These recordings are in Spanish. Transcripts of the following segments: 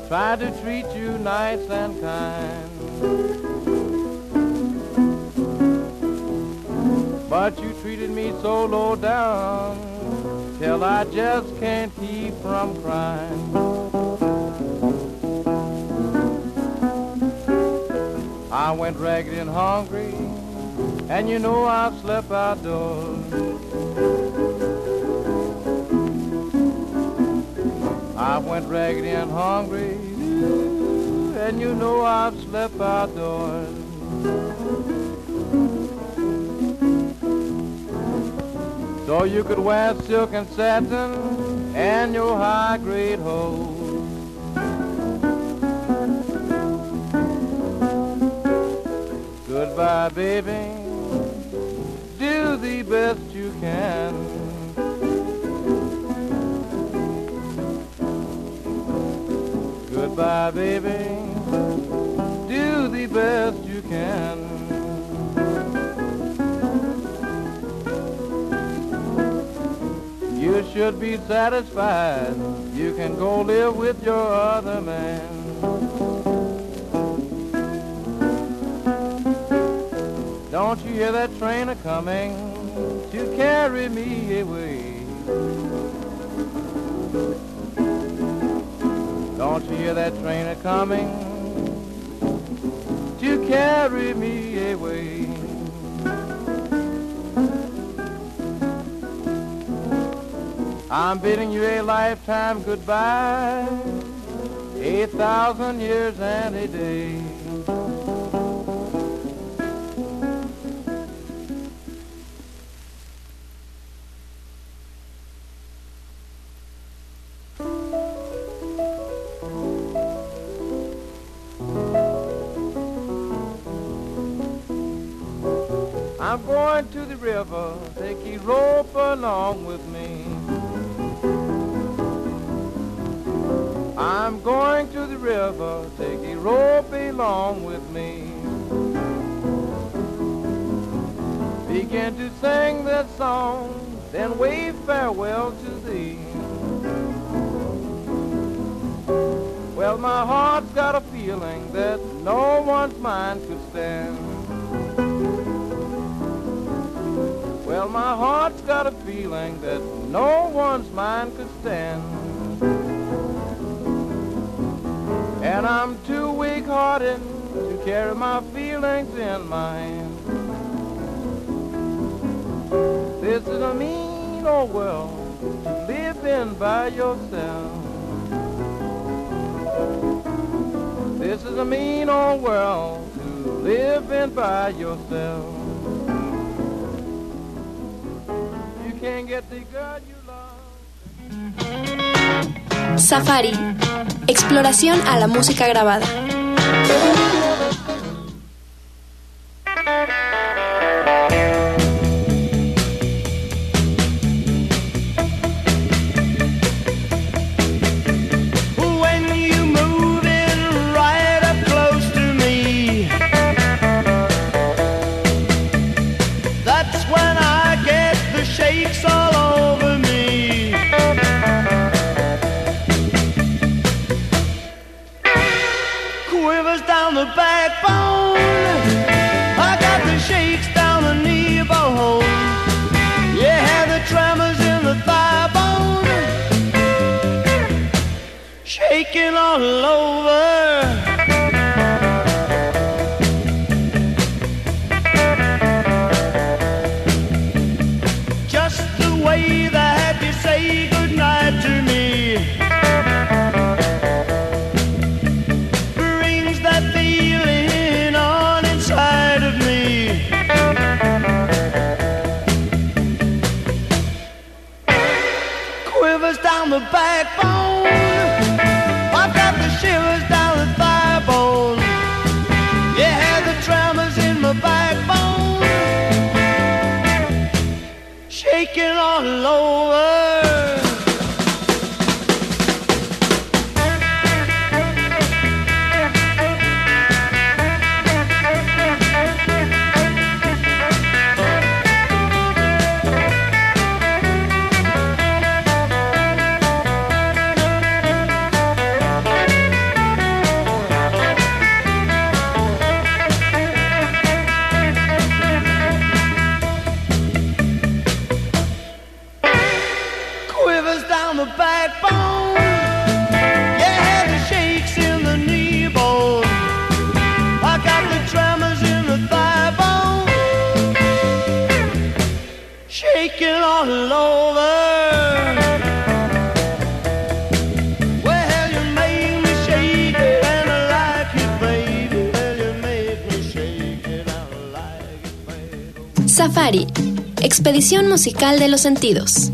tried to treat you nice and kind. But you treated me so low down till I just can't keep from crying. I went ragged and hungry, and you know I've slept outdoors. I went ragged and hungry, and you know I've slept outdoors. So you could wear silk and satin and your high-grade hose. Goodbye, baby, do the best you can. Goodbye, baby, do the best you can. You should be satisfied, you can go live with your other man. Don't you hear that train a-coming to carry me away? Don't you hear that train a-coming to carry me away? I'm bidding you a lifetime goodbye, 8,000 years and a day. I'm going to the river, take your rope along with me. I'm going to the river, take a rope along with me. Begin to sing that song, then wave farewell to thee. Well, my heart's got a feeling that no one's mind could stand. Well, my heart's got a feeling that no one's mind could stand. And I'm too weak-hearted to carry my feelings in my hand. This is a mean old world to live in by yourself. This is a mean old world to live in by yourself. You can't get the girl you love. Safari. Exploración a la música grabada. All over. Just the way that you say goodnight to me brings that feeling on inside of me. Quivers down the backbone, I've got the shivers down the thigh. Safari, expedición musical de los sentidos.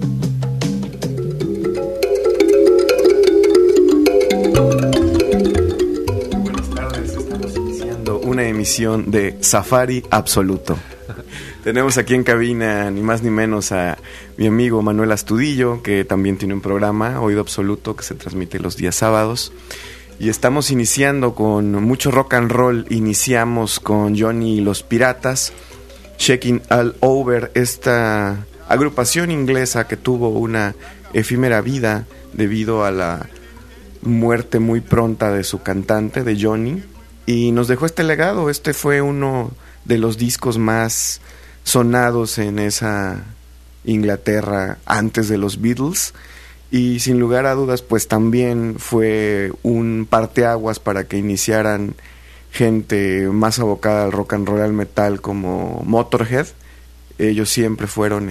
Buenas tardes, estamos iniciando una emisión de Safari Absoluto. Tenemos aquí en cabina ni más ni menos a mi amigo Manuel Astudillo, que también tiene un programa, Oído Absoluto, que se transmite los días sábados. Y estamos iniciando con mucho rock and roll. Iniciamos con Johnny y los Piratas, Shaking All Over, esta agrupación inglesa que tuvo una efímera vida debido a la muerte muy pronta de su cantante, de Johnny, y nos dejó este legado. Este fue uno de los discos más sonados en esa Inglaterra antes de los Beatles, y sin lugar a dudas pues también fue un parteaguas para que iniciaran gente más abocada al rock and roll, al metal, como Motorhead. Ellos siempre fueron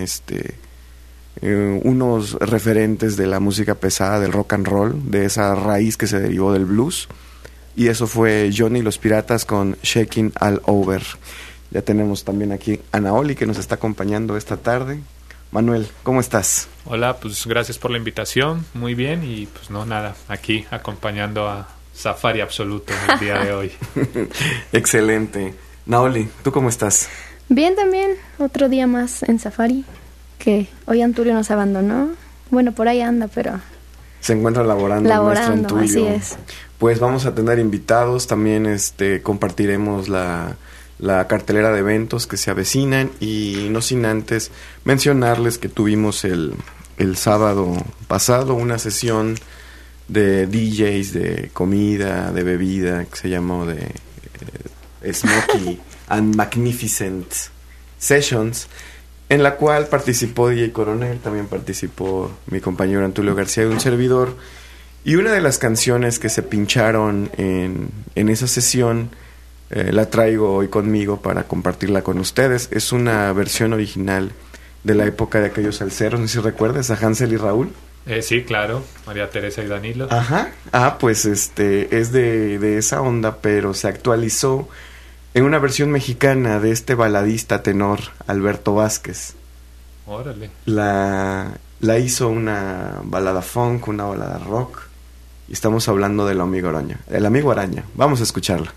unos referentes de la música pesada, del rock and roll, de esa raíz que se derivó del blues, y eso fue Johnny y los Piratas con Shaking All Over. Ya tenemos también aquí a Naoli, que nos está acompañando esta tarde. Manuel, ¿cómo estás? Hola, pues gracias por la invitación, muy bien, y pues no, nada, aquí acompañando a Safari Absoluto el día de hoy. Excelente. Naoli, ¿tú cómo estás? Bien también, otro día más en Safari, que hoy Antulio nos abandonó. Bueno, por ahí anda, pero... Se encuentra laborando nuestro Antulio. Así es. Pues vamos a tener invitados, también compartiremos la cartelera de eventos que se avecinan, y no sin antes mencionarles que tuvimos el sábado pasado una sesión de DJs de comida, de bebida, que se llamó de Smoky and Magnificent Sessions, en la cual participó DJ Coronel, también participó mi compañero Antulio García y un servidor, y una de las canciones que se pincharon en esa sesión la traigo hoy conmigo para compartirla con ustedes. Es una versión original de la época de aquellos salseros, no sé si recuerdas a Hansel y Raúl. Sí, claro, María Teresa y Danilo. Ajá, pues es de esa onda, pero se actualizó en una versión mexicana de este baladista tenor Alberto Vázquez. Órale. La hizo una balada funk, una balada rock, y estamos hablando del Amigo Araña. El Amigo Araña, vamos a escucharla.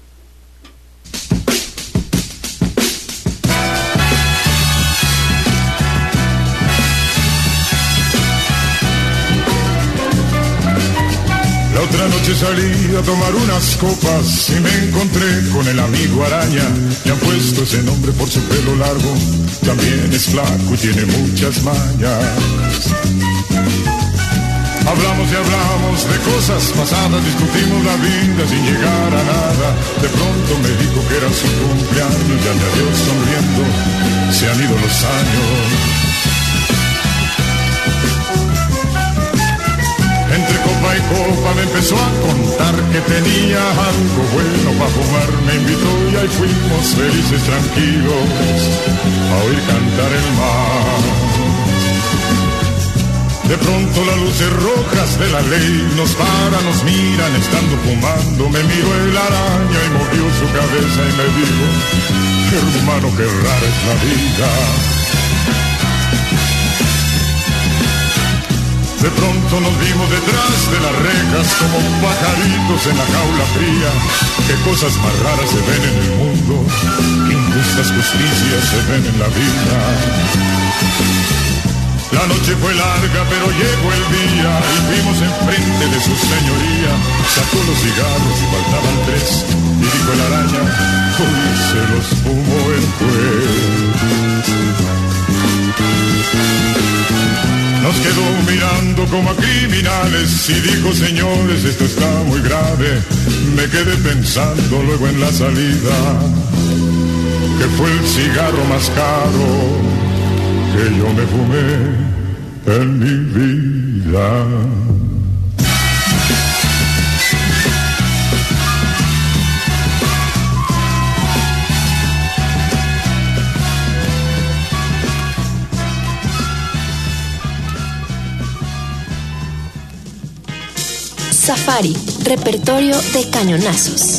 La otra noche salí a tomar unas copas y me encontré con el Amigo Araña. Le han puesto ese nombre por su pelo largo, también es flaco y tiene muchas mañas. Hablamos y hablamos de cosas pasadas, discutimos la vida sin llegar a nada. De pronto me dijo que era su cumpleaños y añadió sonriendo, se han ido los años. Entre copa y copa me empezó a contar que tenía algo bueno para fumar. Me invitó y ahí fuimos felices, tranquilos, a oír cantar el mar. De pronto las luces rojas de la ley nos paran, nos miran estando fumando. Me miró el araña y movió su cabeza y me dijo: hermano, qué rara es la vida. De pronto nos vimos detrás de las rejas como pajaritos en la jaula fría. Qué cosas más raras se ven en el mundo, qué injustas justicias se ven en la vida. La noche fue larga pero llegó el día y fuimos enfrente de su señoría. Sacó los cigarros y faltaban 3 y dijo el araña: hoy se los fumó el juez. Nos quedó mirando como a criminales y dijo: señores, esto está muy grave. Me quedé pensando luego en la salida que fue el cigarro más caro que yo me fumé en mi vida. Safari, repertorio de cañonazos.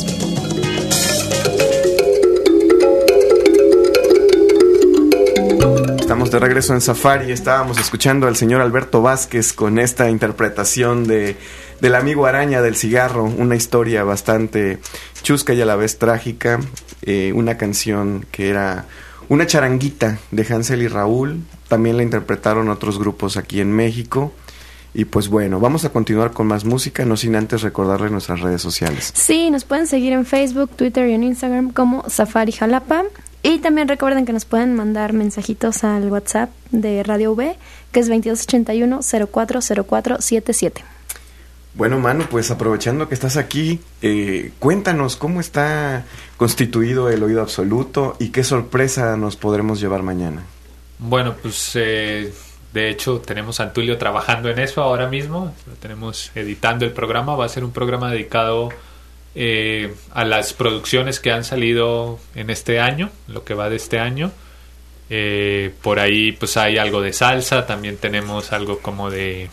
estamos de regreso en Safari. Estábamos escuchando al señor Alberto Vázquez con esta interpretación del amigo araña del cigarro, una historia bastante chusca y a la vez trágica, una canción que era una charanguita de Hansel y Raúl. También la interpretaron otros grupos aquí en México. Y pues bueno, vamos a continuar con más música, no sin antes recordarles nuestras redes sociales. Sí, nos pueden seguir en Facebook, Twitter y en Instagram como Safari Jalapa. Y también recuerden que nos pueden mandar mensajitos al WhatsApp de Radio V, que es 2281-040477. Bueno, Manu, pues aprovechando que estás aquí, cuéntanos cómo está constituido el Oído Absoluto y qué sorpresa nos podremos llevar mañana. Bueno, pues de hecho tenemos a Antulio trabajando en eso ahora mismo, lo tenemos editando el programa, va a ser un programa dedicado a las producciones que han salido en este año, lo que va de este año. Por ahí pues hay algo de salsa, también tenemos algo como de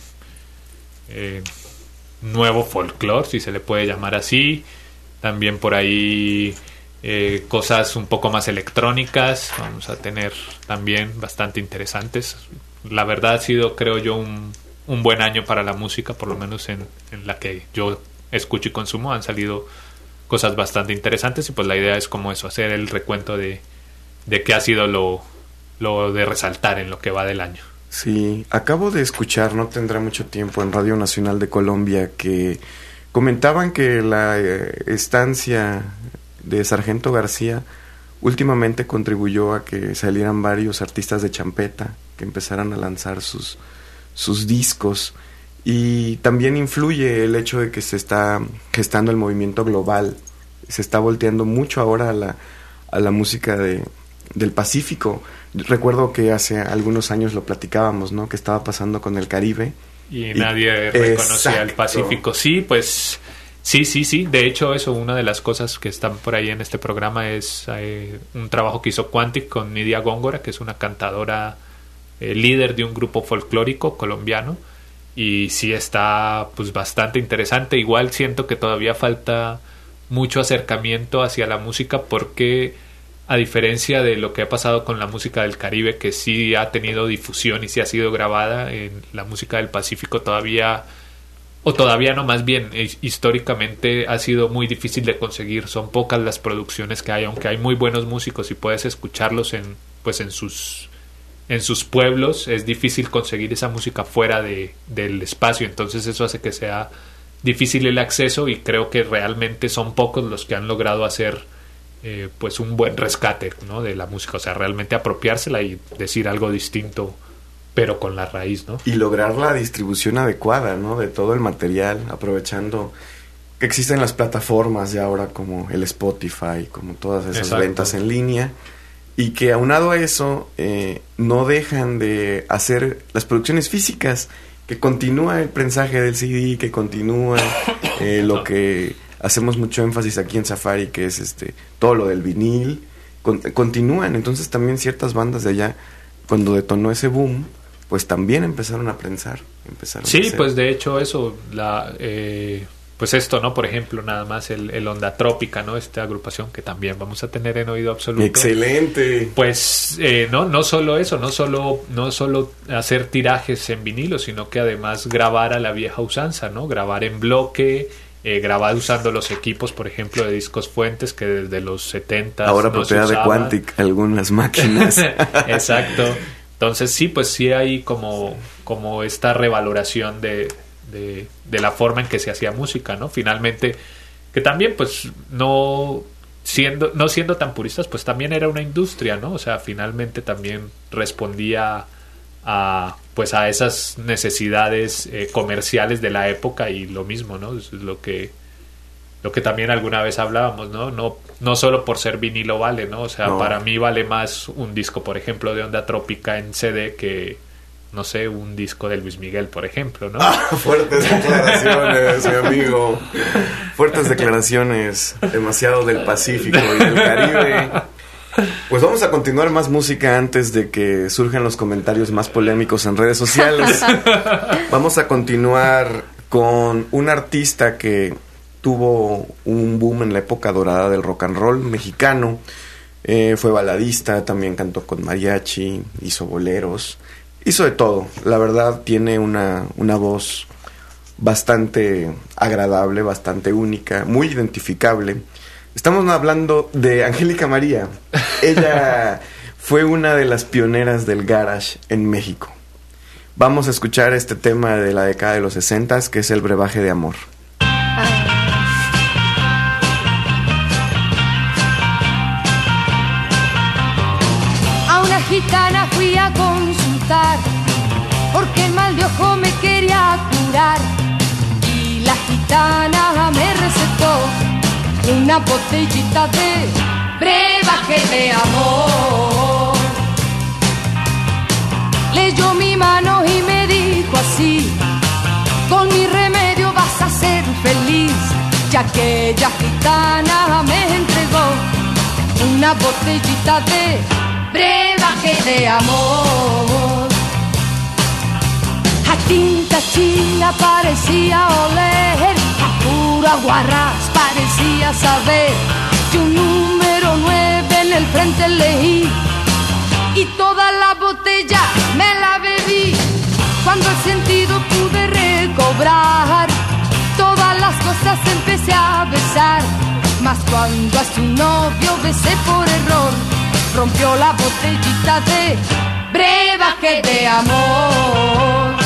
nuevo folclore, si se le puede llamar así. También por ahí cosas un poco más electrónicas, vamos a tener también bastante interesantes. La verdad ha sido, creo yo, un buen año para la música, por lo menos en la que yo escucho y consumo. Han salido cosas bastante interesantes y pues la idea es como eso, hacer el recuento de qué ha sido lo de resaltar en lo que va del año. Sí, acabo de escuchar, no tendrá mucho tiempo, en Radio Nacional de Colombia, que comentaban que la estancia de Sargento García últimamente contribuyó a que salieran varios artistas de champeta, que empezaran a lanzar sus discos. Y también influye el hecho de que se está gestando el movimiento global, se está volteando mucho ahora a la música del Pacífico. Recuerdo que hace algunos años lo platicábamos, ¿no? Que estaba pasando con el Caribe. Y nadie reconocía el Pacífico. Sí, pues sí. De hecho, eso, una de las cosas que están por ahí en este programa es un trabajo que hizo Quantic con Nidia Góngora, que es una cantadora líder de un grupo folclórico colombiano. Y sí está pues bastante interesante. Igual siento que todavía falta mucho acercamiento hacia la música, porque a diferencia de lo que ha pasado con la música del Caribe, que sí ha tenido difusión y sí ha sido grabada, en la música del Pacífico todavía no, más bien históricamente ha sido muy difícil de conseguir. Son pocas las producciones que hay, aunque hay muy buenos músicos y puedes escucharlos en sus pueblos. Es difícil conseguir esa música fuera del espacio, entonces eso hace que sea difícil el acceso, y creo que realmente son pocos los que han logrado hacer pues un buen rescate, ¿no?, de la música, o sea, realmente apropiársela y decir algo distinto pero con la raíz, ¿no? Y lograr la distribución adecuada, ¿no?, de todo el material, aprovechando que existen las plataformas ya ahora como el Spotify, como todas esas Exacto. ventas en línea. Y que aunado a eso, no dejan de hacer las producciones físicas, que continúa el prensaje del CD, que continúa lo que hacemos mucho énfasis aquí en Safari, que es todo lo del vinil, continúan. Entonces también ciertas bandas de allá, cuando detonó ese boom, pues también empezaron a prensar. Sí, pues de hecho eso, pues esto, ¿no? Por ejemplo, nada más el Onda Trópica, ¿no? Esta agrupación que también vamos a tener en Oído Absoluto. ¡Excelente! Pues no solo eso, no solo hacer tirajes en vinilo, sino que además grabar a la vieja usanza, ¿no? Grabar en bloque, grabar usando los equipos, por ejemplo, de Discos Fuentes, que desde los 70 ahora no propiedad se de Quantic, algunas máquinas. Exacto. Entonces sí, pues sí hay como esta revaloración de la forma en que se hacía música, ¿no? Finalmente, que también pues no siendo tan puristas, pues también era una industria, ¿no? O sea, finalmente también respondía a esas necesidades comerciales de la época, y lo mismo, ¿no? Es lo que también alguna vez hablábamos, ¿no? No solo por ser vinilo vale, ¿no? O sea, no. Para mí vale más un disco, por ejemplo, de Onda Trópica en CD que, no sé, un disco de Luis Miguel, por ejemplo, ¿no? Fuertes declaraciones, mi amigo. Fuertes declaraciones. Demasiado del Pacífico y del Caribe. Pues vamos a continuar más música antes de que surjan los comentarios más polémicos en redes sociales. Vamos a continuar con un artista que tuvo un boom en la época dorada del rock and roll mexicano. Fue baladista, también cantó con mariachi, hizo boleros, hizo de todo. La verdad tiene una voz bastante agradable, bastante única, muy identificable. Estamos hablando de Angélica María. Ella fue una de las pioneras del garage en México. Vamos a escuchar este tema de la década de los 60, que es El brebaje de amor. A una gitana fui a consultar, porque el mal de ojo me quería curar. Y la gitana me recetó una botellita de brebaje de amor. Leyó mi mano y me dijo así: con mi remedio vas a ser feliz. Ya que aquella gitana me entregó una botellita de brebaje de amor. A tinta china parecía oler, a pura guarras parecía saber. Y un número 9 en el frente leí, y toda la botella me la bebí. Cuando el sentido pude recobrar, todas las cosas empecé a besar. Mas cuando a su novio besé por error, rompió la botellita de brebaje de amor.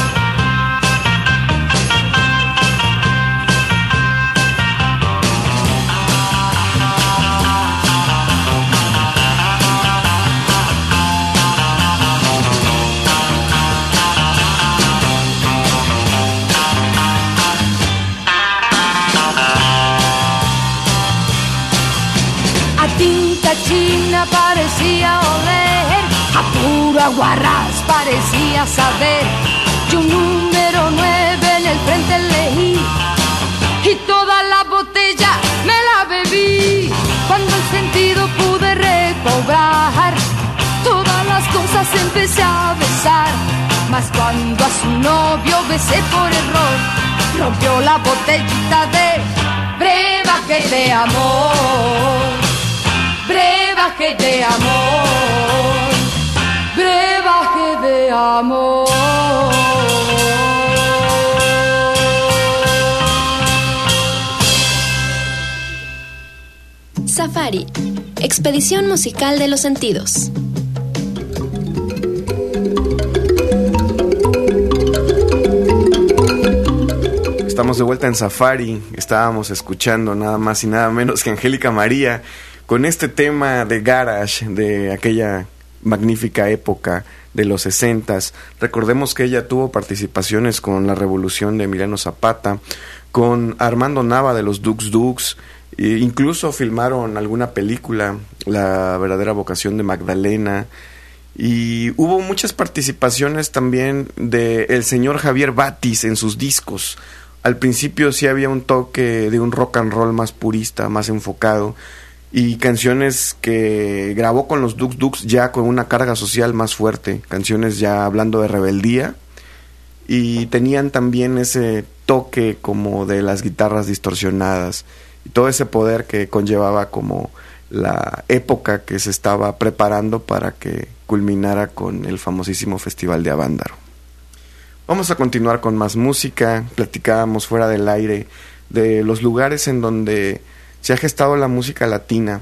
Tinta china parecía oler, a pura guarras parecía saber. Y un número 9 en el frente leí, y toda la botella me la bebí. Cuando el sentido pude recobrar, todas las cosas empecé a besar. Mas cuando a su novio besé por error, rompió la botellita de brebaje de amor. Brebaje de amor, brebaje de amor. Safari, expedición musical de los sentidos. Estamos de vuelta en Safari. Estábamos escuchando nada más y nada menos que Angélica María, con este tema de garage, de aquella magnífica época de los 60s. Recordemos que ella tuvo participaciones con la Revolución de Emiliano Zapata, con Armando Nava de los Dux Dux, e incluso filmaron alguna película, La verdadera vocación de Magdalena, y hubo muchas participaciones también de el señor Javier Batis en sus discos. Al principio sí había un toque de un rock and roll más purista, más enfocado, y canciones que grabó con los Dux Dux ya con una carga social más fuerte, canciones ya hablando de rebeldía, y tenían también ese toque como de las guitarras distorsionadas y todo ese poder que conllevaba como la época que se estaba preparando para que culminara con el famosísimo Festival de Avándaro. Vamos a continuar con más música. Platicábamos fuera del aire de los lugares en donde se ha gestado la música latina,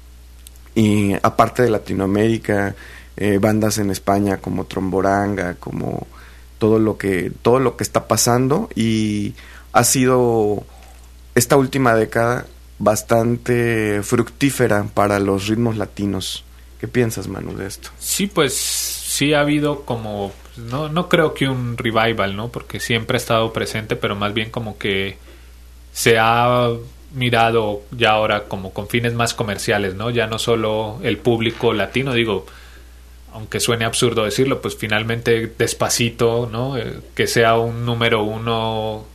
y aparte de Latinoamérica, bandas en España como Tromboranga, como todo lo que está pasando, y ha sido esta última década bastante fructífera para los ritmos latinos. ¿Qué piensas, Manu, de esto? Sí, pues sí ha habido como, no creo que un revival, ¿no? Porque siempre ha estado presente, pero más bien como que se ha mirado ya ahora como con fines más comerciales, ¿no? Ya no solo el público latino, digo, aunque suene absurdo decirlo, pues finalmente Despacito, ¿no? Que sea un número 1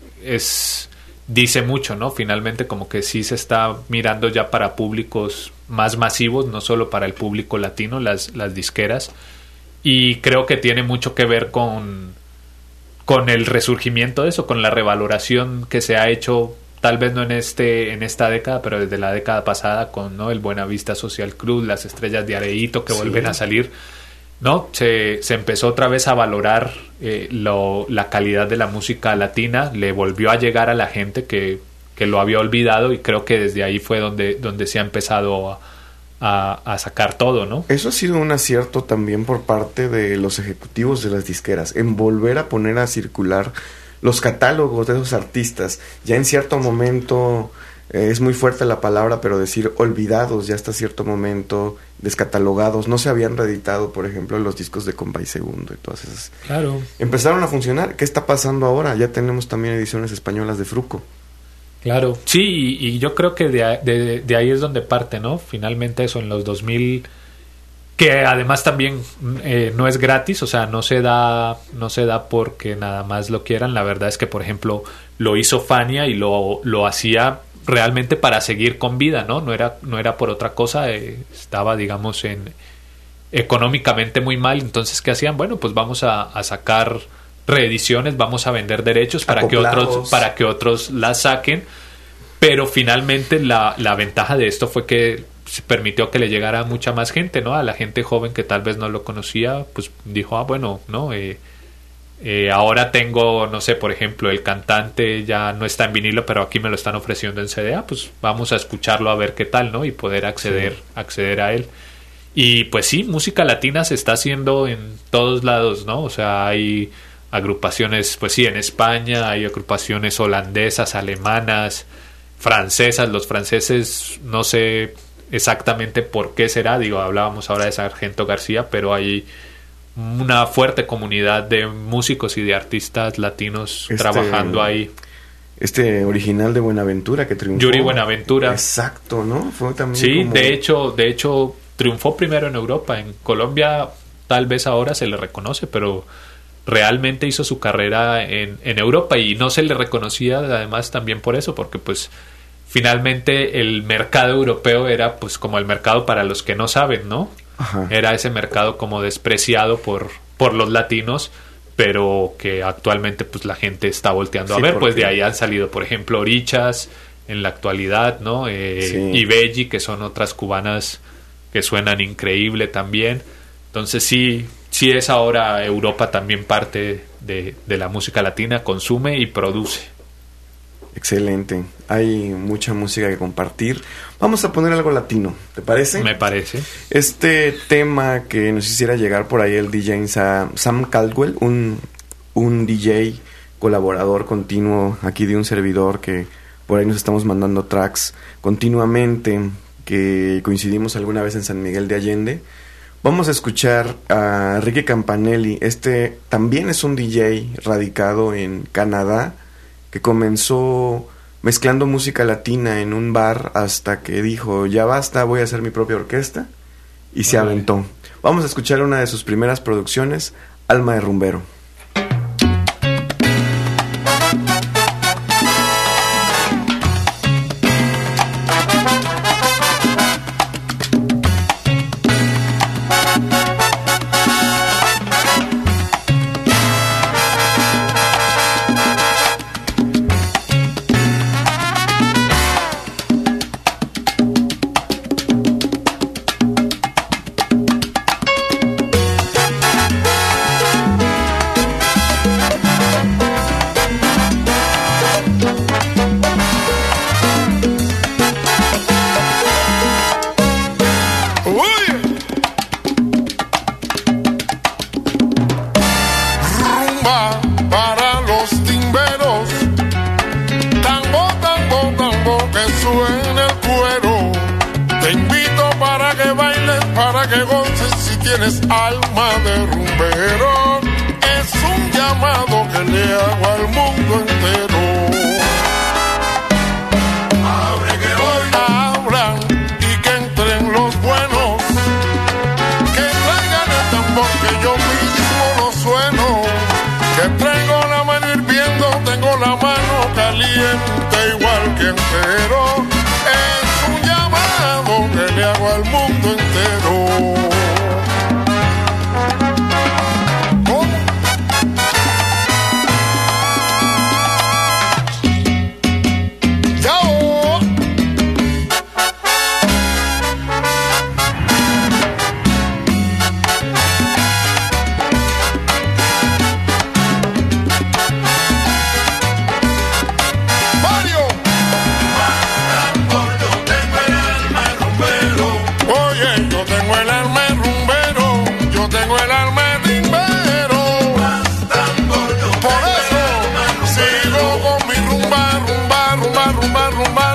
dice mucho, ¿no? Finalmente como que sí se está mirando ya para públicos más masivos, no solo para el público latino, las disqueras, y creo que tiene mucho que ver con el resurgimiento de eso, con la revaloración que se ha hecho tal vez no en esta década, pero desde la década pasada con, ¿no?, el Buenavista Social Club, las Estrellas de Areito que vuelven a salir, ¿no? Se empezó otra vez a valorar la calidad de la música latina, le volvió a llegar a la gente que lo había olvidado, y creo que desde ahí fue donde se ha empezado a sacar todo, ¿no? Eso ha sido un acierto también por parte de los ejecutivos de las disqueras, en volver a poner a circular los catálogos de esos artistas. Ya en cierto momento, es muy fuerte la palabra, pero decir olvidados ya hasta cierto momento, descatalogados, no se habían reeditado, por ejemplo, los discos de Compay Segundo y todas esas. Claro. Empezaron a funcionar. ¿Qué está pasando ahora? Ya tenemos también ediciones españolas de Fruco. Claro, sí, y yo creo que de ahí es donde parte, ¿no? Finalmente eso en los 2000, que además también no es gratis, o sea, no se da porque nada más lo quieran. La verdad es que, por ejemplo, lo hizo Fania y lo hacía realmente para seguir con vida, ¿no? No era por otra cosa, estaba, digamos, económicamente muy mal. Entonces, ¿qué hacían? Bueno, pues vamos a sacar reediciones, vamos a vender derechos para que otros las saquen, pero finalmente la ventaja de esto fue que se permitió que le llegara a mucha más gente, ¿no? A la gente joven que tal vez no lo conocía, pues dijo, bueno, ¿no? Ahora tengo, no sé, por ejemplo, el cantante ya no está en vinilo, pero aquí me lo están ofreciendo en CD, pues vamos a escucharlo a ver qué tal, ¿no? Y poder acceder a él. Y pues sí, música latina se está haciendo en todos lados, ¿no? O sea, hay agrupaciones, pues sí, en España, hay agrupaciones holandesas, alemanas, francesas. Los franceses, no sé exactamente por qué será, hablábamos ahora de Sargento García, pero hay una fuerte comunidad de músicos y de artistas latinos trabajando ahí. Original de Buenaventura que triunfó. Yuri Buenaventura. Exacto, ¿no? Fue también sí, como... de hecho triunfó primero en Europa. En Colombia tal vez ahora se le reconoce, pero realmente hizo su carrera en Europa, y no se le reconocía además también por eso, porque pues finalmente el mercado europeo era pues como el mercado para los que no saben, ¿no? Ajá. Era ese mercado como despreciado por los latinos, pero que actualmente pues la gente está volteando a ver. Pues de ahí han salido, por ejemplo, Orichas en la actualidad, ¿no? Y Belli, que son otras cubanas que suenan increíble también. Entonces sí es ahora Europa también parte de la música latina, consume y produce. Excelente, hay mucha música que compartir. Vamos a poner algo latino, ¿te parece? Me parece. Este tema que nos hiciera llegar por ahí el DJ Sam Caldwell, un DJ colaborador continuo aquí de un servidor, que por ahí nos estamos mandando tracks continuamente, que coincidimos alguna vez en San Miguel de Allende. Vamos a escuchar a Ricky Campanelli. También es un DJ radicado en Canadá, que comenzó mezclando música latina en un bar hasta que dijo, ya basta, voy a hacer mi propia orquesta, y se aventó. Vamos a escuchar una de sus primeras producciones, Alma de Rumbero.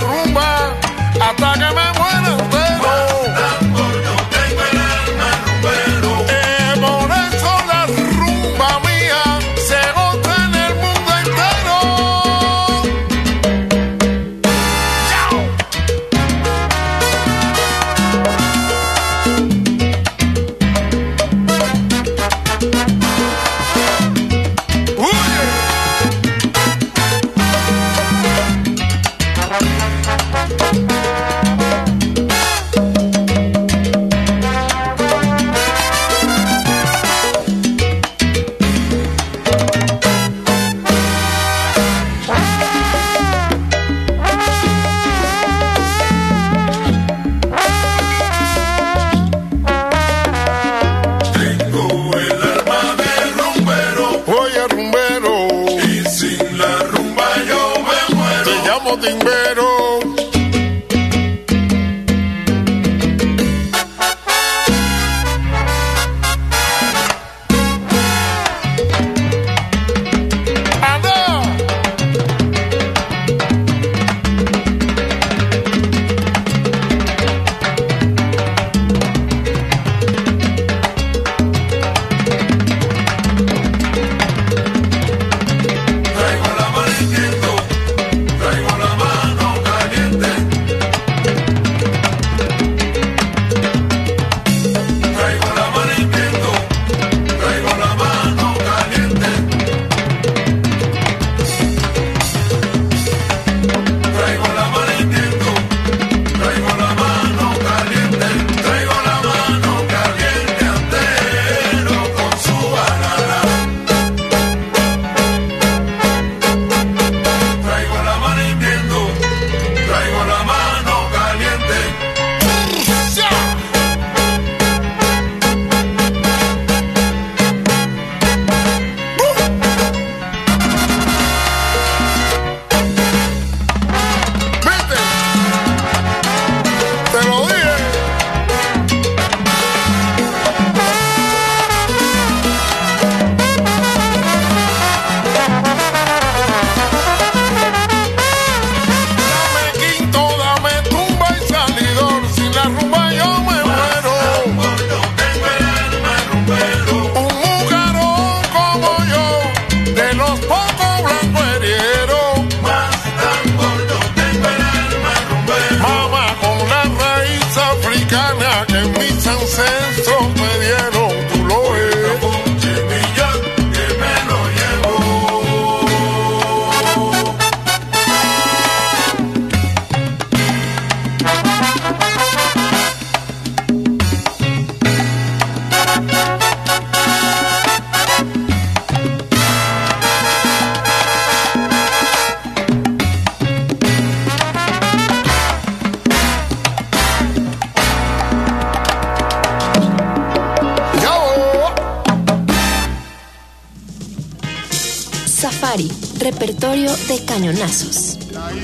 rumba hasta que me muera entero. Yo tengo el alma rumbero. Por eso la rumba mía se goza en el mundo entero. ¡Chao! Timbero. Safari, repertorio de cañonazos.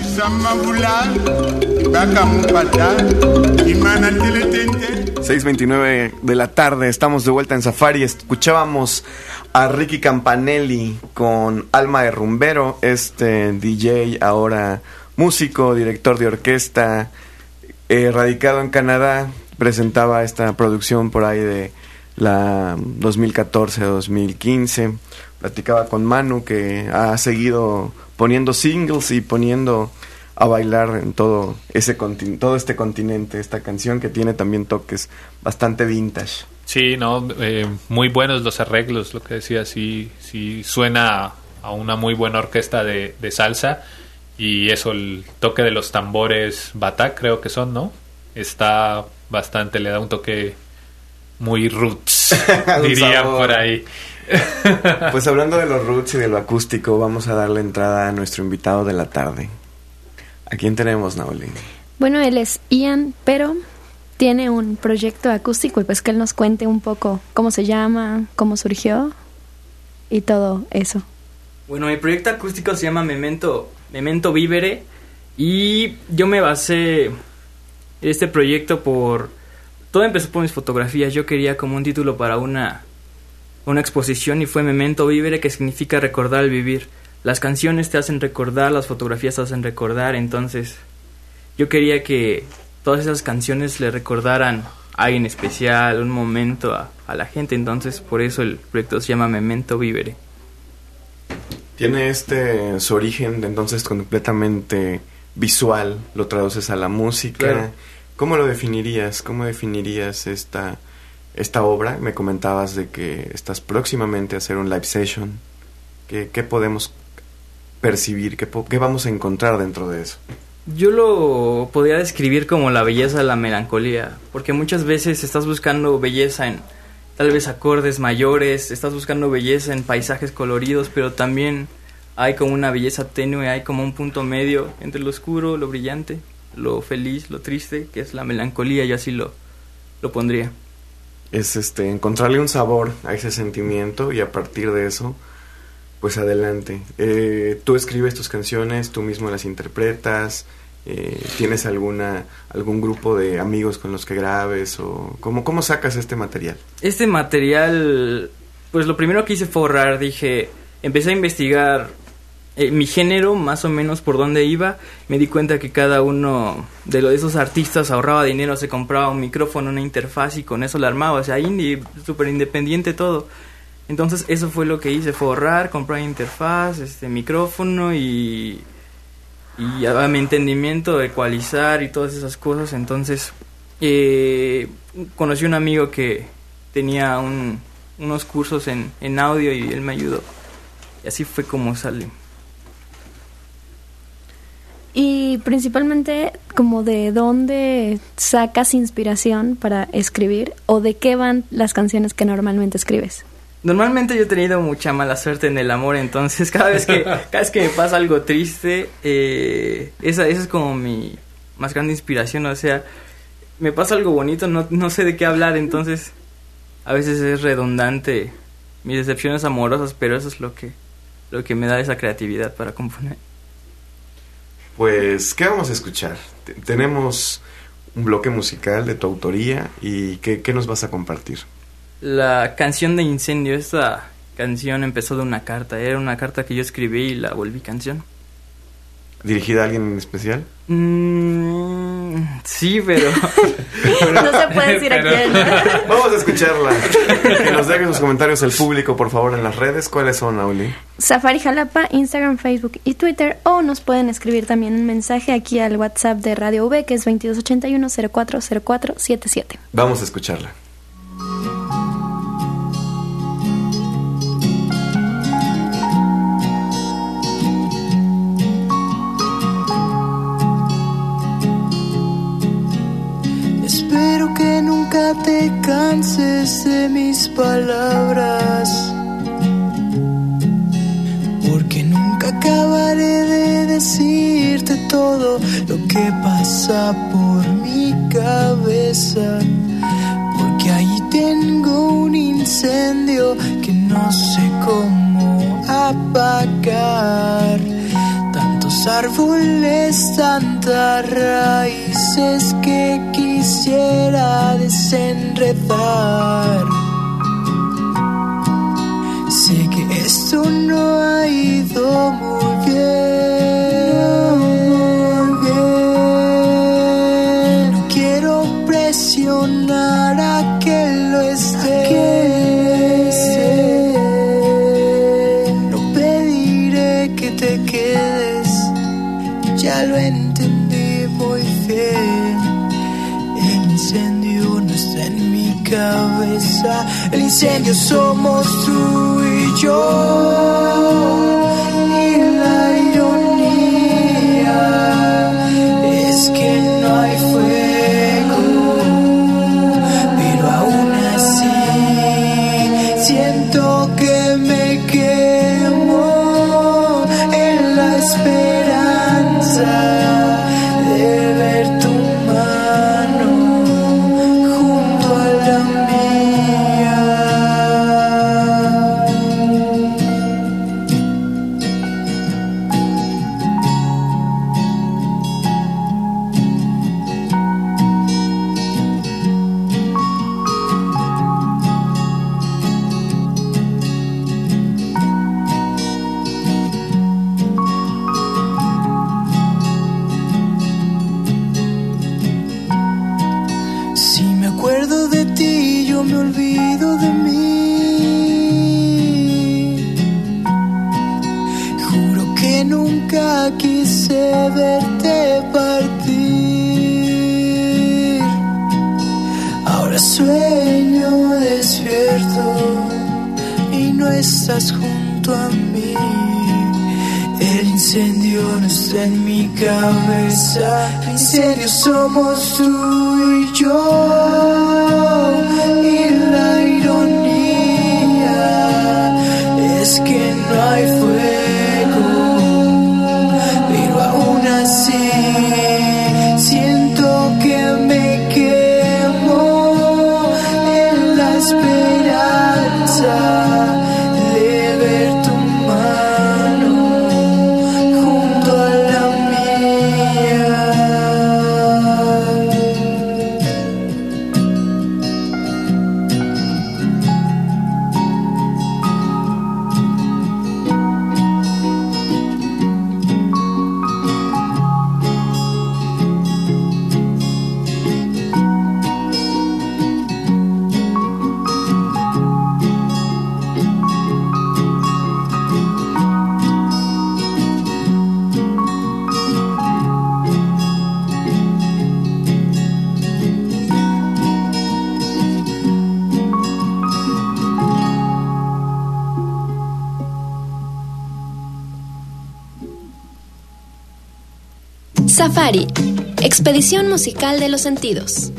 6:29 de la tarde, estamos de vuelta en Safari. Escuchábamos a Ricky Campanelli con Alma de Rumbero, DJ, ahora músico, director de orquesta, radicado en Canadá. Presentaba esta producción por ahí de la 2014-2015. Platicaba con Manu, que ha seguido poniendo singles y poniendo a bailar en todo este continente, esta canción que tiene también toques bastante vintage. Sí, no, muy buenos los arreglos, lo que decía, sí suena a una muy buena orquesta de salsa, y eso, el toque de los tambores Batak, creo que son, ¿no? Está bastante, le da un toque muy roots, dirían por ahí. Pues hablando de los roots y de lo acústico, vamos a darle entrada a nuestro invitado de la tarde. ¿A quién tenemos, Naoli? Bueno, él es Ian, pero tiene un proyecto acústico, y pues que él nos cuente un poco cómo se llama, cómo surgió y todo eso. Bueno, mi proyecto acústico se llama Memento Vivere, y yo me basé en este proyecto todo empezó por mis fotografías. Yo quería como un título para una exposición, y fue Memento Vivere, que significa recordar el vivir. Las canciones te hacen recordar, las fotografías te hacen recordar, entonces yo quería que todas esas canciones le recordaran a alguien especial, un momento a la gente. Entonces por eso el proyecto se llama Memento Vivere. Tiene su origen entonces completamente visual, lo traduces a la música. Claro. ¿Cómo lo definirías? ¿Cómo definirías esta obra? Me comentabas de que estás próximamente a hacer un live session. ¿Qué podemos percibir? ¿Qué vamos a encontrar dentro de eso? Yo lo podría describir como la belleza de la melancolía, porque muchas veces estás buscando belleza en tal vez acordes mayores, estás buscando belleza en paisajes coloridos, pero también hay como una belleza tenue, hay como un punto medio entre lo oscuro, lo brillante, lo feliz, lo triste, que es la melancolía. Yo así lo pondría. Es encontrarle un sabor a ese sentimiento y a partir de eso, pues adelante. ¿Tú escribes tus canciones, tú mismo las interpretas? ¿Tienes algún grupo de amigos con los que grabes? O ¿cómo sacas este material? Este material, pues lo primero que hice fue ahorrar. Empecé a investigar mi género, más o menos por dónde iba. Me di cuenta que cada uno de esos artistas ahorraba dinero, se compraba un micrófono, una interfaz y con eso la armaba. O sea, indie, súper independiente todo. Entonces eso fue lo que hice, fue ahorrar, comprar interfaz, micrófono y a mi entendimiento, ecualizar y todas esas cosas. Entonces conocí un amigo que tenía unos cursos en audio y él me ayudó. Y así fue como salió. Y principalmente, como de dónde sacas inspiración para escribir o de qué van las canciones que normalmente escribes. Normalmente yo he tenido mucha mala suerte en el amor, entonces cada vez que me pasa algo triste, esa es como mi más grande inspiración. O sea, me pasa algo bonito, no sé de qué hablar, entonces a veces es redundante mis decepciones amorosas, pero eso es lo que me da esa creatividad para componer. Pues, ¿qué vamos a escuchar? Tenemos un bloque musical de tu autoría y ¿qué nos vas a compartir? La canción de Incendio. Esta canción empezó de una carta. Era una carta que yo escribí y la volví canción. ¿Dirigida a alguien en especial? Sí, pero... no se puede decir a quién. Vamos a escucharla. Que nos dejen sus comentarios el público, por favor, en las redes. ¿Cuáles son, Auli? Safari Jalapa, Instagram, Facebook y Twitter. O nos pueden escribir también un mensaje aquí al WhatsApp de Radio V, que es 2281-040477. Vamos a escucharla. Espero que nunca te canses de mis palabras, porque nunca acabaré de decirte todo lo que pasa por mi cabeza, porque ahí tengo un incendio que no sé cómo apagar. Tantos árboles, tantas raíces que quisiera desenredar. Sé que esto no ha ido muy bien. No quiero presionar a que lo esté. No pediré que te quedes, ya lo entendí muy bien. El incendio no está en mi cabeza, el incendio somos tú y yo. Y la ironía es que no hay fuego, pero aún así siento que me quemo en la esperanza de ver tu mano junto a la mía. estás junto a mí. El incendio no está en mi cabeza, el incendio somos tú y yo. Y la ironía es que no hay fuego, pero aún así siento que me quemo en la esperanza. Safari, expedición musical de los sentidos.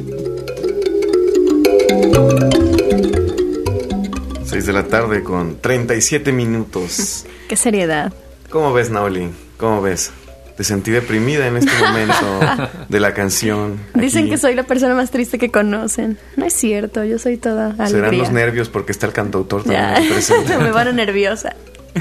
6 de la tarde con 37 minutos. Qué seriedad. ¿Cómo ves, Naoli? ¿Cómo ves? Te sentí deprimida en este momento de la canción. Dicen aquí. que soy la persona más triste que conocen. No es cierto, yo soy toda alegría. Serán los nervios porque está el cantautor también presente. Me van nerviosa.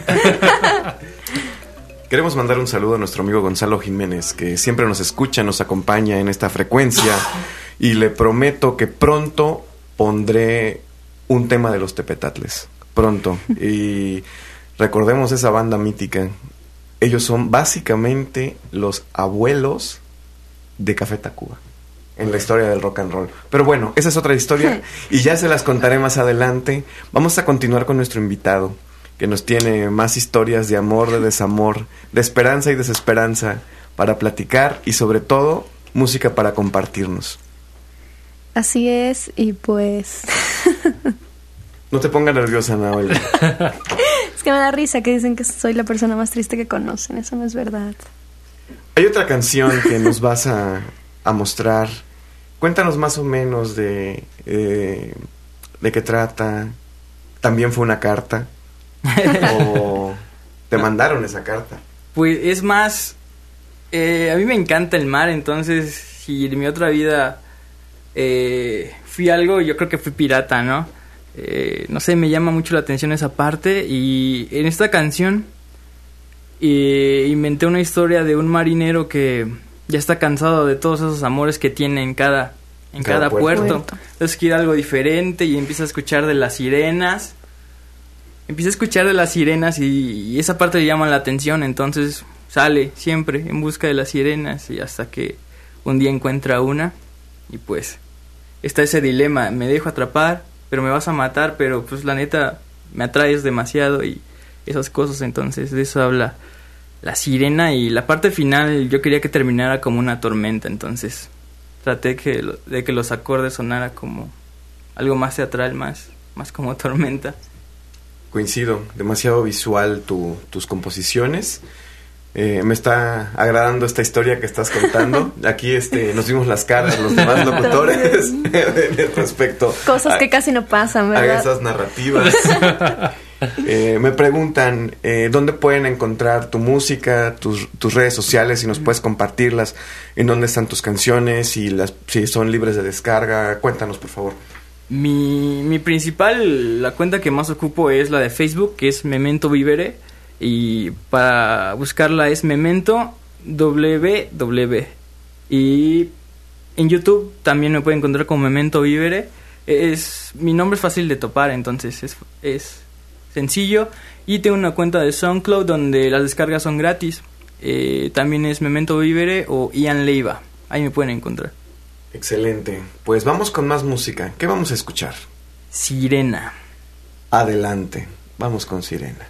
Queremos mandar un saludo a nuestro amigo Gonzalo Jiménez, que siempre nos escucha, nos acompaña en esta frecuencia, y le prometo que pronto pondré un tema de los Tepetatles. Pronto. Y recordemos esa banda mítica. Ellos son básicamente los abuelos de Café Tacuba en la historia del rock and roll. Pero bueno, esa es otra historia y ya se las contaré más adelante. Vamos a continuar con nuestro invitado, que nos tiene más historias de amor, de desamor, de esperanza y desesperanza para platicar y sobre todo música para compartirnos. Así es, y pues... No te pongas nerviosa, Naoli. Es que me da risa que dicen que soy la persona más triste que conocen. Eso no es verdad. Hay otra canción que nos vas a mostrar. Cuéntanos más o menos de qué trata. ¿También fue una carta? ¿O te mandaron esa carta? Pues es más... a mí me encanta el mar, entonces si en mi otra vida fui algo, yo creo que fui pirata, ¿no? No sé, me llama mucho la atención esa parte. Y en esta canción inventé una historia de un marinero que ya está cansado de todos esos amores que tiene en cada puerto. Entonces quiere algo diferente y empieza a escuchar de las sirenas. Y esa parte le llama la atención. Entonces sale siempre en busca de las sirenas y hasta que un día encuentra una. Y pues está ese dilema: me dejo atrapar, pero me vas a matar, pero pues la neta me atraes demasiado y esas cosas. Entonces de eso habla la sirena. Y la parte final yo quería que terminara como una tormenta, entonces traté de que los acordes sonara como algo más teatral, más como tormenta. Coincido, demasiado visual tus composiciones. Me está agradando esta historia que estás contando. Aquí nos vimos las caras los demás locutores respecto cosas que casi no pasan, ¿verdad? A esas narrativas. Me preguntan dónde pueden encontrar tu música, tus redes sociales, si nos puedes compartirlas, en dónde están tus canciones, si son libres de descarga. Cuéntanos, por favor. Mi principal, la cuenta que más ocupo es la de Facebook, que es Memento Vivere. Y para buscarla es Memento WW. Y en YouTube también me pueden encontrar como Memento Vivere. Mi nombre es fácil de topar, entonces es sencillo. Y tengo una cuenta de SoundCloud donde las descargas son gratis. También es Memento Vivere o Ian Leiva. Ahí me pueden encontrar. Excelente. Pues vamos con más música. ¿Qué vamos a escuchar? Sirena. Adelante. Vamos con Sirena.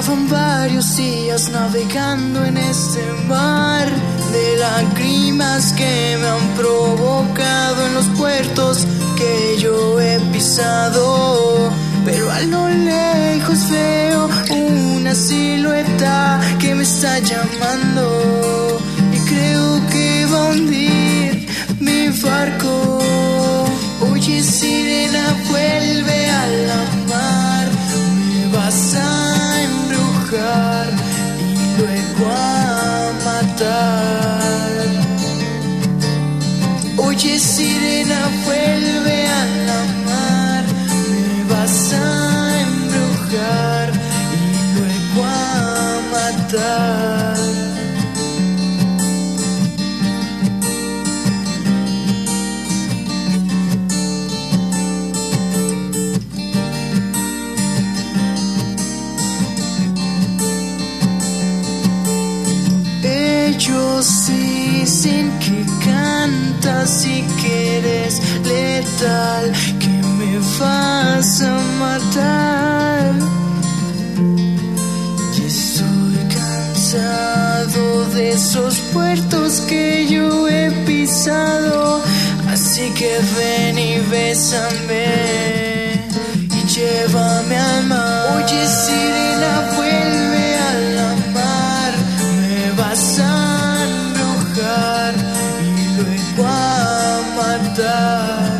van varios días navegando en este mar de lágrimas que me han provocado en los puertos que yo he pisado. Pero a lo lejos veo una silueta que me está llamando y creo que va a hundir mi barco. Oye, sirena, vuelve a la mar, me vas a embrujar y luego a matar. Oye, sirena, vuelve a la mar, me vas a embrujar y luego a matar. Ellos dicen que cantas y que eres letal, que me vas a matar. Y estoy cansado de esos puertos que yo he pisado, así que ven y bésame y llévame al mar. Oye, sirena, vuelve a la mar, me vas a embrujar y luego a matar.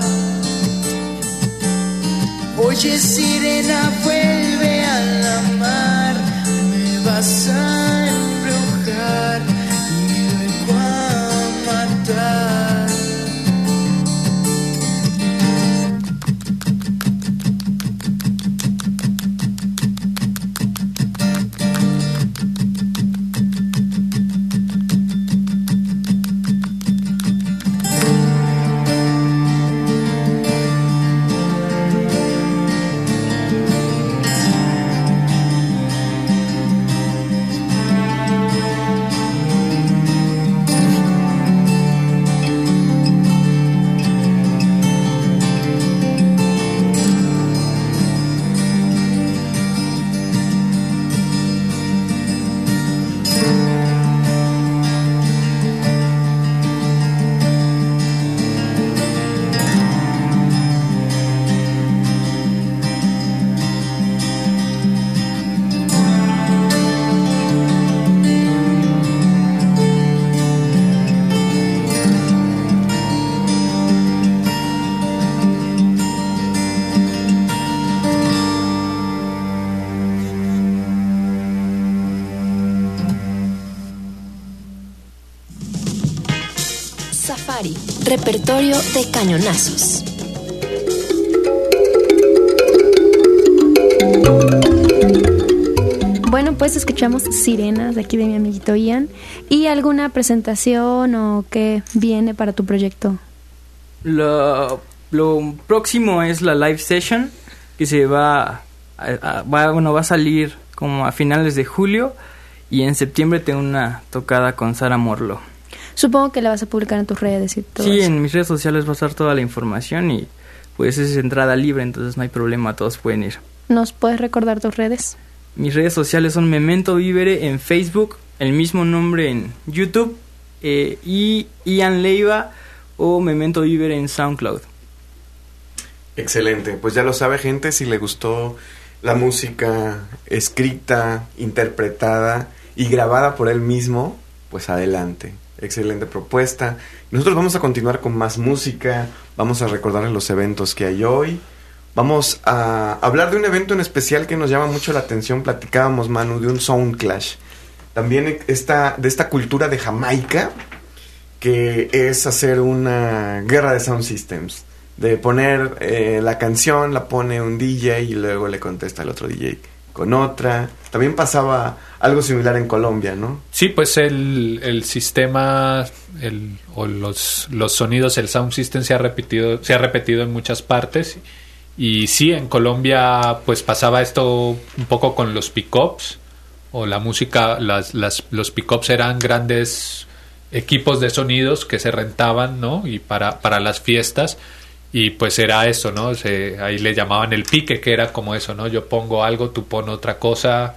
Oye, sirena, vuelve a la mar, me vas a embrujar y luego a matar. Safari, repertorio de cañonazos. Bueno, pues escuchamos Sirenas de aquí de mi amiguito Ian. ¿Y alguna presentación o qué viene para tu proyecto? Lo próximo es la live session que se va a salir como a finales de julio, y en septiembre tengo una tocada con Sara Morlo. Supongo que la vas a publicar en tus redes y todo. Sí, eso. En mis redes sociales va a estar toda la información y pues es entrada libre, entonces no hay problema, todos pueden ir. ¿Nos puedes recordar tus redes? Mis redes sociales son Memento Vivere en Facebook, el mismo nombre en YouTube, y Ian Leiva o Memento Vivere en SoundCloud. Excelente, pues ya lo sabe, gente, si le gustó la música escrita, interpretada y grabada por él mismo, pues adelante. Excelente propuesta. Nosotros vamos a continuar con más música, vamos a recordarles los eventos que hay hoy. Vamos a hablar de un evento en especial que nos llama mucho la atención. Platicábamos, Manu, de un Sound Clash. También de esta cultura de Jamaica, que es hacer una guerra de sound systems. De poner la canción, la pone un DJ y luego le contesta el otro DJ con otra. También pasaba algo similar en Colombia, ¿no? Sí, pues el sistema o los sonidos, el sound system se ha repetido en muchas partes. Y sí, en Colombia pues pasaba esto un poco con los pick-ups, o la música, los pick-ups eran grandes equipos de sonidos que se rentaban, ¿no? Y para las fiestas, y pues era eso, ¿no? Ahí le llamaban el pique, que era como eso, ¿no? Yo pongo algo, tú pones otra cosa,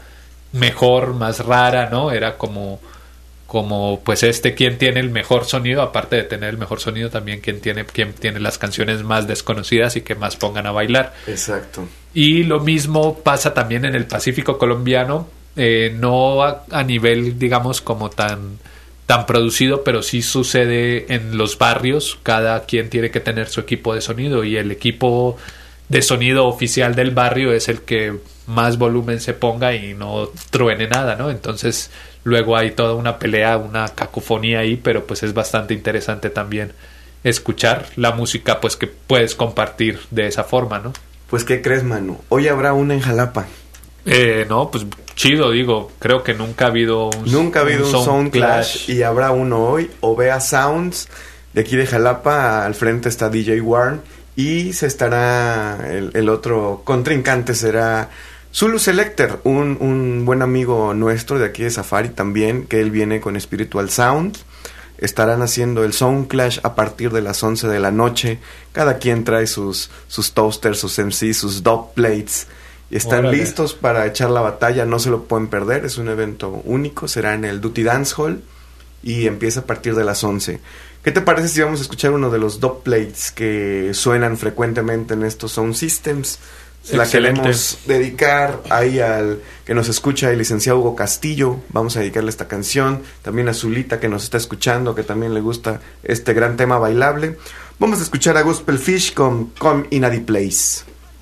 mejor, más rara, ¿no? Era como pues quién tiene el mejor sonido, aparte de tener el mejor sonido, también quién tiene las canciones más desconocidas y que más pongan a bailar. Exacto. Y lo mismo pasa también en el Pacífico colombiano, no a nivel, digamos, como tan producido, pero sí sucede en los barrios. Cada quien tiene que tener su equipo de sonido, y el equipo de sonido oficial del barrio es el que más volumen se ponga y no truene nada, ¿no? Entonces luego hay toda una pelea, una cacofonía ahí, pero pues es bastante interesante también escuchar la música pues que puedes compartir de esa forma, ¿no? Pues ¿qué crees, Manu? Hoy habrá una en Jalapa. No, pues chido, digo, creo que nunca ha habido un Sound Clash, y habrá uno hoy. Ovea Sounds de aquí de Jalapa, al frente está DJ Warren, y se estará el otro contrincante será Zulu Selector, un buen amigo nuestro de aquí de Safari también, que él viene con Spiritual Sound. Estarán haciendo el Sound Clash a partir de las 11 de la noche. Cada quien trae sus toasters, sus MCs, sus dub plates, y están listos para echar la batalla. No se lo pueden perder, es un evento único. Será en el Duty Dance Hall y empieza a partir de las 11. ¿Qué te parece si vamos a escuchar uno de los dub plates que suenan frecuentemente en estos sound systems? La queremos dedicar ahí al que nos escucha, el licenciado Hugo Castillo. Vamos a dedicarle esta canción. También a Zulita, que nos está escuchando, que también le gusta este gran tema bailable. Vamos a escuchar a Gospel Fish con Come In A The Place.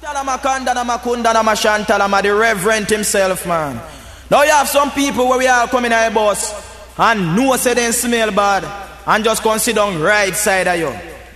The Reverend himself, man. Now you have some people where we are coming at a bus and know say them smell bad and just come sit down right side of you.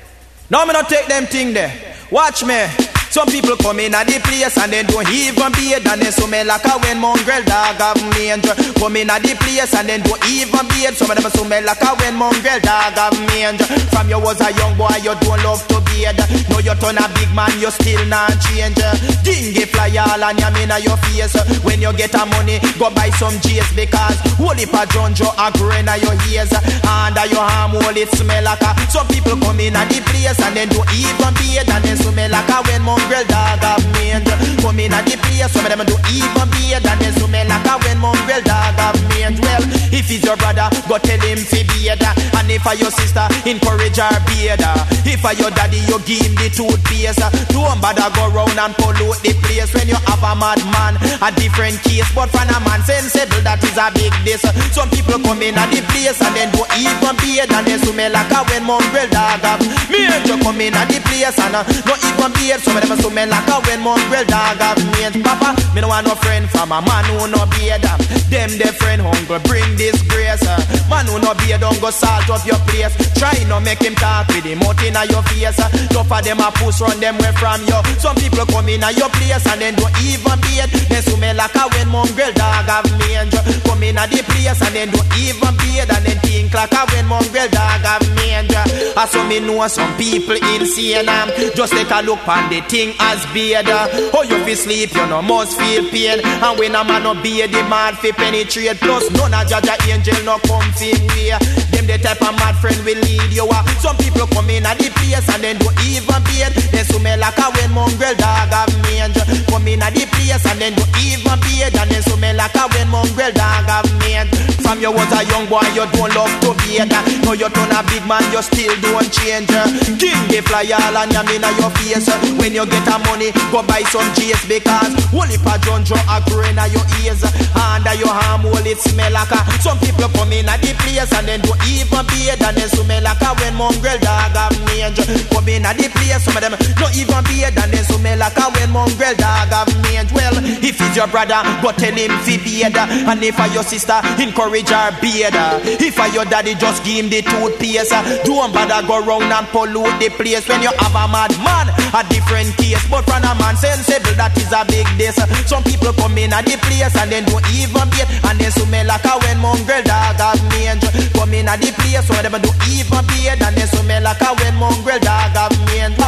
Now me not take them thing there. Watch me. Some people come in at the place and then don't even bathe, and then some like a when mongrel dog have mange. Come in at the place and then don't even bathe. Some of them some like a when mongrel dog have mange. From you was a young boy you don't love to bathe. Now you turn a big man you still not change. Dingy fly all and you in your face. When you get a money go buy some J's, because holy pa Jonjo a grain of your ears. Under your arm hole it smell like a. Some people come in at the place and then don't even bathe, and then some like a when mongrel dog have mange. Come in at the place, some of them do even bathe, and then some like a when mongrel dog have mange. Well, if he's your brother, go tell him fi bathe, and if I your sister, encourage her bathe. If I your daddy, you give him the toothpaste. Don't bother go round and pollute the place. When you have a mad man, a different case, but for a man sensible, that is a big diss. Some people come in at the place and then do even bathe, and then some like a when mongrel dog have mange. Come in at the place and no even bathe. Some of them so men like a when mongrel dog have mange. Papa, me no want no friend from a man who no bathe. Them the friend hunger bring disgrace. Man who no bathe don't go salt up your place. Try no make him talk with him out in your face. Enough of them a push run them way from you. Some people come in at your place and then don't even bathe. Then so men like a when mongrel dog have mange. Come in at the place and then don't even bathe, and then think like a when mongrel dog have mange. I so me know some people insane. Just take a look on the thing as beard. Oh, you feel sleep, you know must feel pain. And when a man no beard, the mad fi penetrate. Plus none of Jaja angel no come fi way. Them the type of mad friend will lead you. Some people come in at the place and then don't even beard. Then so me like a when mongrel dog have mange. Come in at the place and then don't even beard, and then so me like a when mongrel dog have mange. From you was a young boy you don't love to beard. Now you turn a big man you still don't change. King the fly all and you in your face. When you get a money go buy some J's, because holy pa Jonjo a grain of your ears. Under your arm hole it smell like a. Some people come in at the place and then don't even bathe, and then smell like a when mongrel dog have mange. Come in at the place, some of them don't even bathe, and then smell like a when mongrel dog have mange. Well, if it's your brother, go tell him fi bathe, and if I your sister, encourage her bathe. If I your daddy, just give him the toothpaste. Don't bother go round and pollute the place. When you have a mad man, a different case, but from a man sensible, that is a big diss. Some people come in at the place and then don't even bathe, and then smell like a when mongrel dog have mange. Come in at the place, so them do even bathe, and then smell like a when mongrel dog have mange. Papa,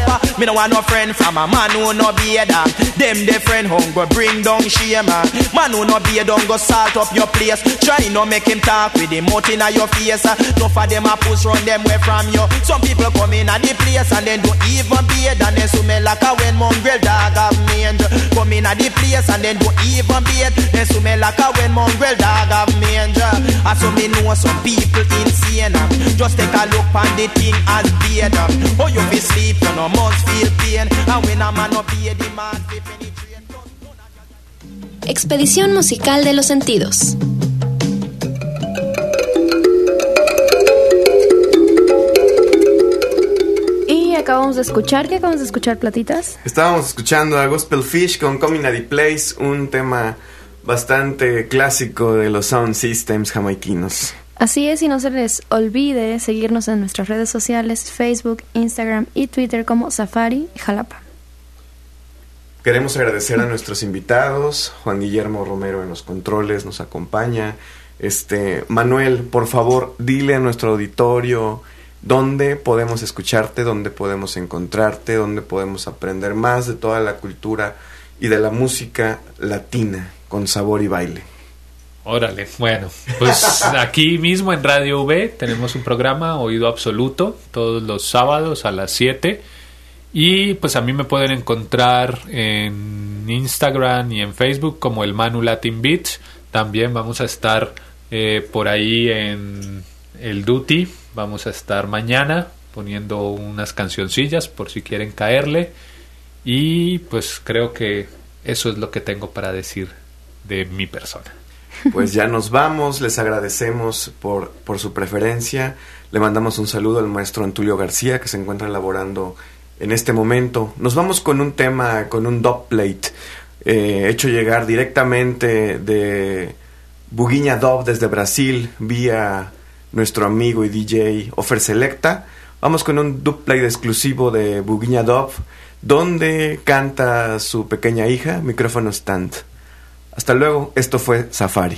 Me no want no friend from a man who no be a dog. Them the friend hunger bring down shame. Man who no be a don't go salt up your place. Try no make him talk with him out inna your face. No for them a push run them way from you. Some people come in at the place and then don't even be a and then smell like a when mongrel dog have mange. Come in at the place and then don't even be it. Then smell like a when mongrel dog have mange. And so me know some people insane. Just take a look on the thing as beard. Oh you be sleep, you no must feel pain. And when a man no be the man fi penetrate. Expedición musical de los sentidos. Y acabamos de escuchar, ¿qué acabamos de escuchar, Platitas? Estábamos escuchando a Gospel Fish con Coming a the Place, un tema bastante clásico de los sound systems jamaiquinos. Así es, y no se les olvide seguirnos en nuestras redes sociales, Facebook, Instagram y Twitter como Safari Jalapa. Queremos agradecer a nuestros invitados. Juan Guillermo Romero en los controles nos acompaña. Manuel, por favor, dile a nuestro auditorio dónde podemos escucharte, dónde podemos encontrarte, dónde podemos aprender más de toda la cultura y de la música latina con sabor y baile. Órale, bueno, pues aquí mismo en Radio V tenemos un programa Oído Absoluto todos los sábados a las 7. Y pues a mí me pueden encontrar en Instagram y en Facebook como el Manu Latin Beats. También vamos a estar por ahí en el Duty. Vamos a estar mañana poniendo unas cancioncillas por si quieren caerle. Y pues creo que eso es lo que tengo para decir de mi persona. Pues ya nos vamos, les agradecemos por su preferencia. Le mandamos un saludo al maestro Antulio García, que se encuentra elaborando en este momento. Nos vamos con un tema, con un dubplate hecho llegar directamente de Buguinha Dub desde Brasil vía nuestro amigo y DJ Offer Selecta. Vamos con un dubplate exclusivo de Buguinha Dub donde canta su pequeña hija, micrófono stand. Hasta luego, esto fue Safari.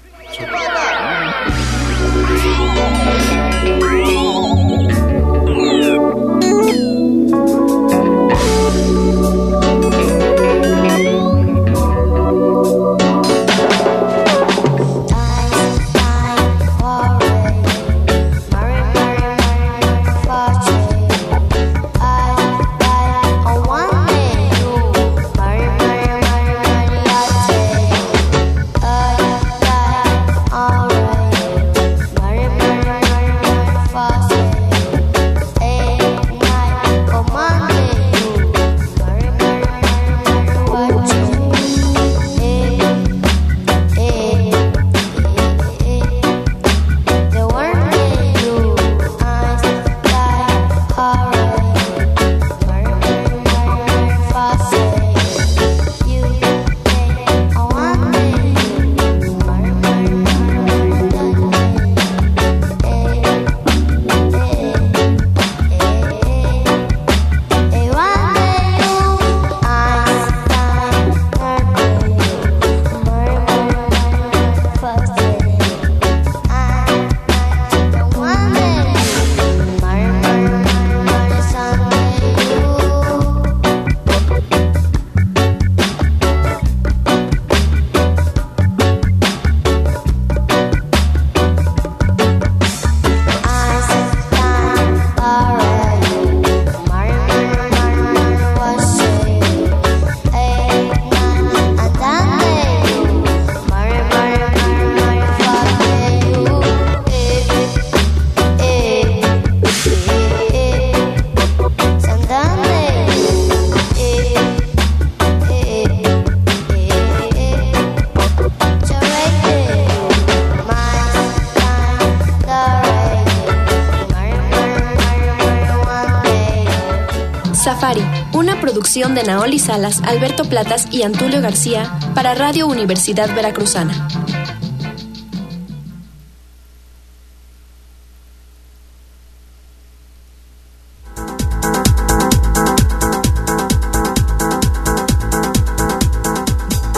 Safari, una producción de Naoli Salas, Alberto Platas y Antulio García para Radio Universidad Veracruzana.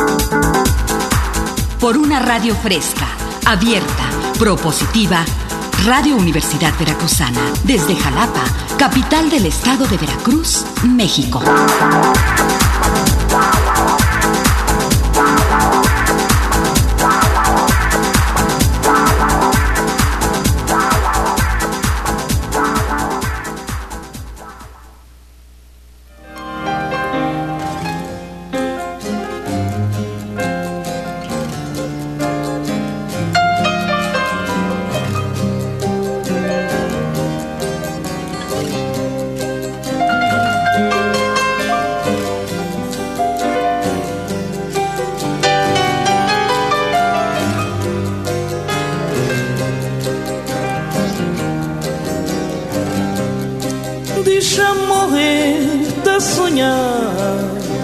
Por una radio fresca, abierta, propositiva Radio Universidad Veracruzana, desde Jalapa, capital del estado de Veracruz, México. Deixa morrer de sonhar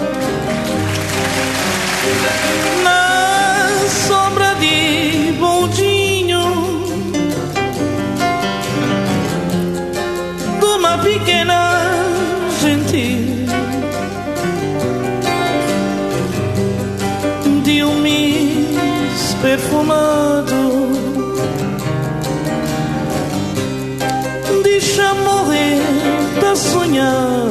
na sombra de bondinho de uma pequena gente, de um mis perfumado. Deixa morrer de sonhar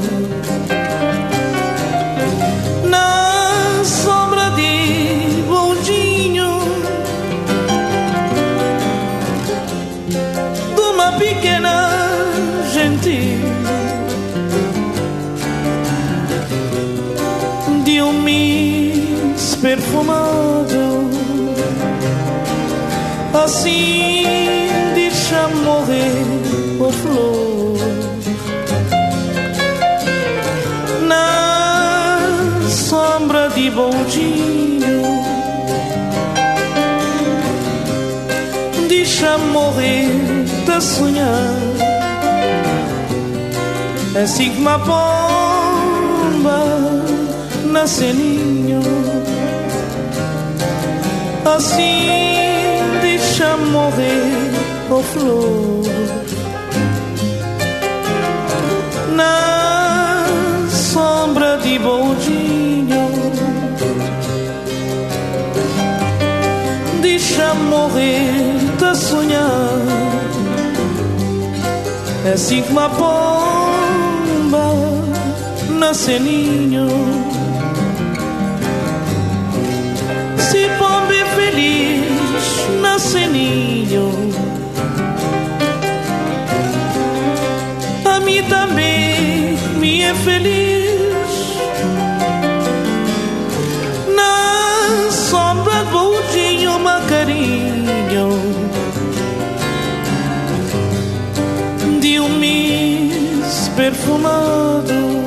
na sombra de bondinho de uma pequena gente, de um mis perfumado. Assim deixa morrer por flor na sombra de bondinho, deixa morrer de sonhar. Assim que uma pomba nasce ninho, assim deixa morrer por flor na sombra de bondinho, deixa morrer de sonhar. É assim que uma pomba nasce ninho, se pomba é feliz nasce ninho, a mim também me é feliz na sombra do bondinho, uma carinho de um mis perfumado.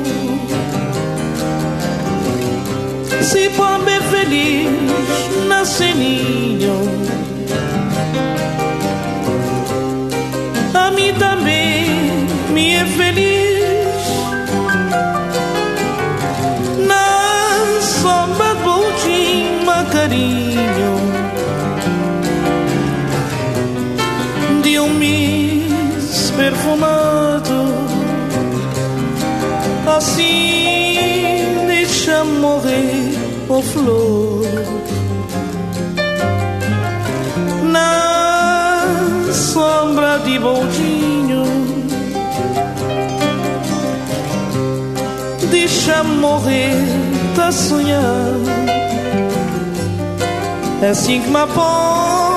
Se pomba é feliz nasce ninho, a mim também me é feliz na sombra do bondinho, uma carinho de um mis perfumado. Assim deixa morrer por flor na sombra de bondinho, deixa morrer de sonhar. É assim que uma pomba